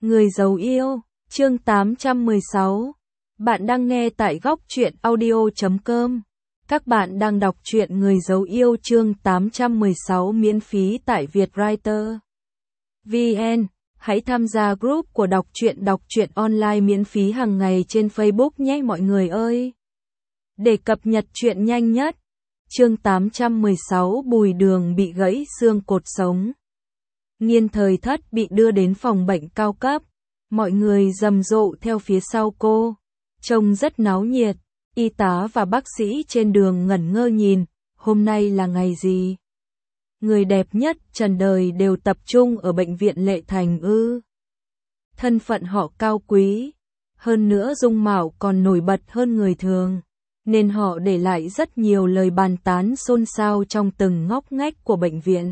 Người giấu yêu, chương 816. Bạn đang nghe tại góc truyện audio.com. Các bạn đang đọc truyện Người giấu yêu chương 816 miễn phí tại Vietwriter VN. Hãy tham gia group của đọc truyện online miễn phí hàng ngày trên Facebook nhé mọi người ơi. Để cập nhật truyện nhanh nhất. Chương 816 Bùi Đường bị gãy xương cột sống. Nghiên Thời Thất bị đưa đến phòng bệnh cao cấp. Mọi người rầm rộ theo phía sau cô. Trông rất náo nhiệt. Y tá và bác sĩ trên đường ngẩn ngơ nhìn. Hôm nay là ngày gì? Người đẹp nhất trần đời đều tập trung ở bệnh viện Lệ Thành ư? Thân phận họ cao quý. Hơn nữa dung mạo còn nổi bật hơn người thường. Nên họ để lại rất nhiều lời bàn tán xôn xao trong từng ngóc ngách của bệnh viện.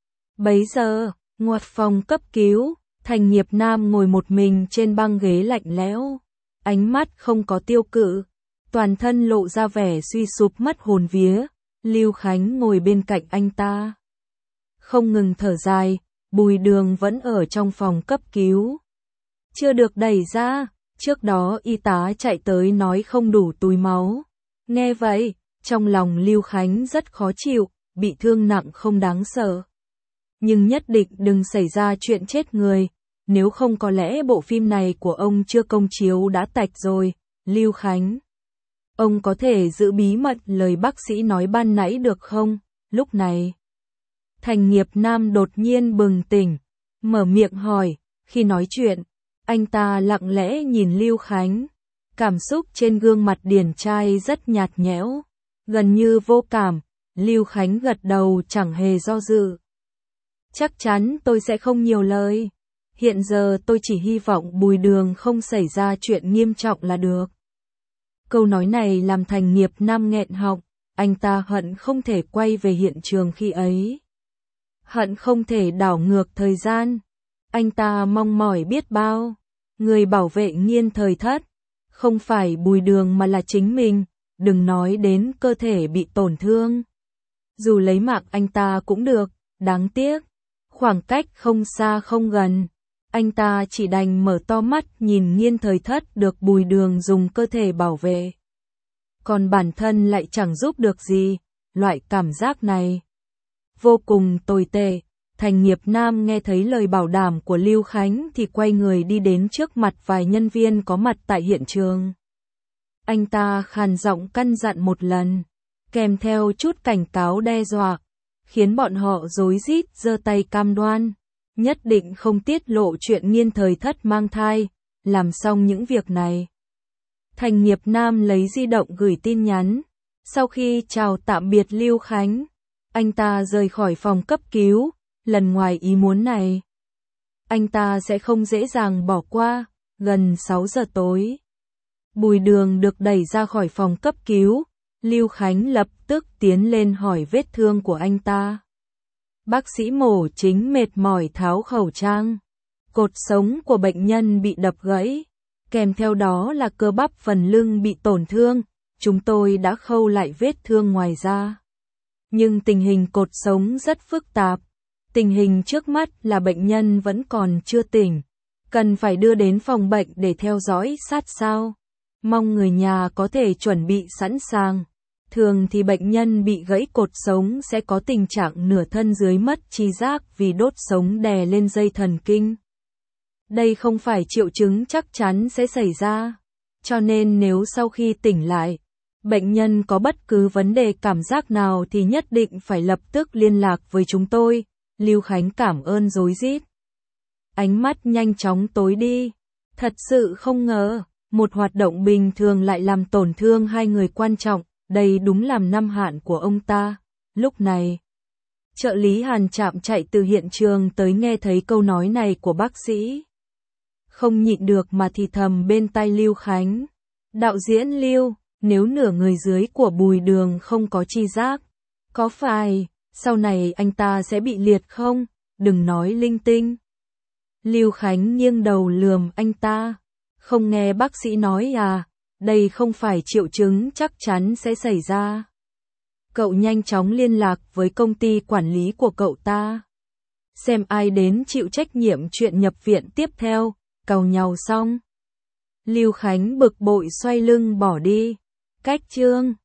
Bấy giờ, ngoặt phòng cấp cứu, Thành Nghiệp Nam ngồi một mình trên băng ghế lạnh lẽo. Ánh mắt không có tiêu cự, toàn thân lộ ra vẻ suy sụp mất hồn vía. Lưu Khánh ngồi bên cạnh anh ta. Không ngừng thở dài, Bùi Đường vẫn ở trong phòng cấp cứu. Chưa được đẩy ra, trước đó y tá chạy tới nói không đủ túi máu. Nghe vậy, trong lòng Lưu Khánh rất khó chịu, bị thương nặng không đáng sợ. Nhưng nhất định đừng xảy ra chuyện chết người, nếu không có lẽ bộ phim này của ông chưa công chiếu đã tạch rồi. Lưu Khánh, ông có thể giữ bí mật lời bác sĩ nói ban nãy được không? Lúc này, Thành Nghiệp Nam đột nhiên bừng tỉnh, mở miệng hỏi. Khi nói chuyện, anh ta lặng lẽ nhìn Lưu Khánh. Cảm xúc trên gương mặt điển trai rất nhạt nhẽo, gần như vô cảm. Lưu Khánh gật đầu chẳng hề do dự. Chắc chắn tôi sẽ không nhiều lời. Hiện giờ tôi chỉ hy vọng Bùi Đường không xảy ra chuyện nghiêm trọng là được. Câu nói này làm Thành Nghiệp Nam nghẹn họng, anh ta hận không thể quay về hiện trường khi ấy. Hận không thể đảo ngược thời gian. Anh ta mong mỏi biết bao. Người bảo vệ Nghiên Thời Thất không phải Bùi Đường mà là chính mình, đừng nói đến cơ thể bị tổn thương. Dù lấy mạng anh ta cũng được, đáng tiếc. Khoảng cách không xa không gần. Anh ta chỉ đành mở to mắt nhìn Nghiên Thời Thất được Bùi Đường dùng cơ thể bảo vệ. Còn bản thân lại chẳng giúp được gì, loại cảm giác này vô cùng tồi tệ. Thành Nghiệp Nam nghe thấy lời bảo đảm của Lưu Khánh thì quay người đi đến trước mặt vài nhân viên có mặt tại hiện trường. Anh ta khàn giọng căn dặn một lần, kèm theo chút cảnh cáo đe dọa, khiến bọn họ rối rít giơ tay cam đoan, nhất định không tiết lộ chuyện Nghiên Thời Thất mang thai. Làm xong những việc này, Thành Nghiệp Nam lấy di động gửi tin nhắn. Sau khi chào tạm biệt Lưu Khánh, anh ta rời khỏi phòng cấp cứu. Lần ngoài ý muốn này, anh ta sẽ không dễ dàng bỏ qua. Gần 6 giờ tối, Bùi Đường được đẩy ra khỏi phòng cấp cứu. Lưu Khánh lập tức tiến lên hỏi vết thương của anh ta. Bác sĩ mổ chính mệt mỏi tháo khẩu trang. Cột sống của bệnh nhân bị đập gãy, kèm theo đó là cơ bắp phần lưng bị tổn thương. Chúng tôi đã khâu lại vết thương ngoài da. Nhưng tình hình cột sống rất phức tạp. Tình hình trước mắt là bệnh nhân vẫn còn chưa tỉnh, cần phải đưa đến phòng bệnh để theo dõi sát sao. Mong người nhà có thể chuẩn bị sẵn sàng. Thường thì bệnh nhân bị gãy cột sống sẽ có tình trạng nửa thân dưới mất tri giác vì đốt sống đè lên dây thần kinh. Đây không phải triệu chứng chắc chắn sẽ xảy ra, cho nên nếu sau khi tỉnh lại, bệnh nhân có bất cứ vấn đề cảm giác nào thì nhất định phải lập tức liên lạc với chúng tôi. Lưu Khánh cảm ơn rối rít. Ánh mắt nhanh chóng tối đi. Thật sự không ngờ, một hoạt động bình thường lại làm tổn thương hai người quan trọng. Đây đúng làm năm hạn của ông ta. Lúc này, trợ lý Hàn Trạm chạy từ hiện trường tới nghe thấy câu nói này của bác sĩ. Không nhịn được mà thì thầm bên tai Lưu Khánh. Đạo diễn Lưu, nếu nửa người dưới của Bùi Đường không có tri giác, có phải sau này anh ta sẽ bị liệt không? Đừng nói linh tinh. Lưu Khánh nghiêng đầu lườm anh ta. Không nghe bác sĩ nói à? Đây không phải triệu chứng chắc chắn sẽ xảy ra. Cậu nhanh chóng liên lạc với công ty quản lý của cậu ta. Xem ai đến chịu trách nhiệm chuyện nhập viện tiếp theo. càu nhàu xong. Lưu Khánh bực bội xoay lưng bỏ đi. Cách chương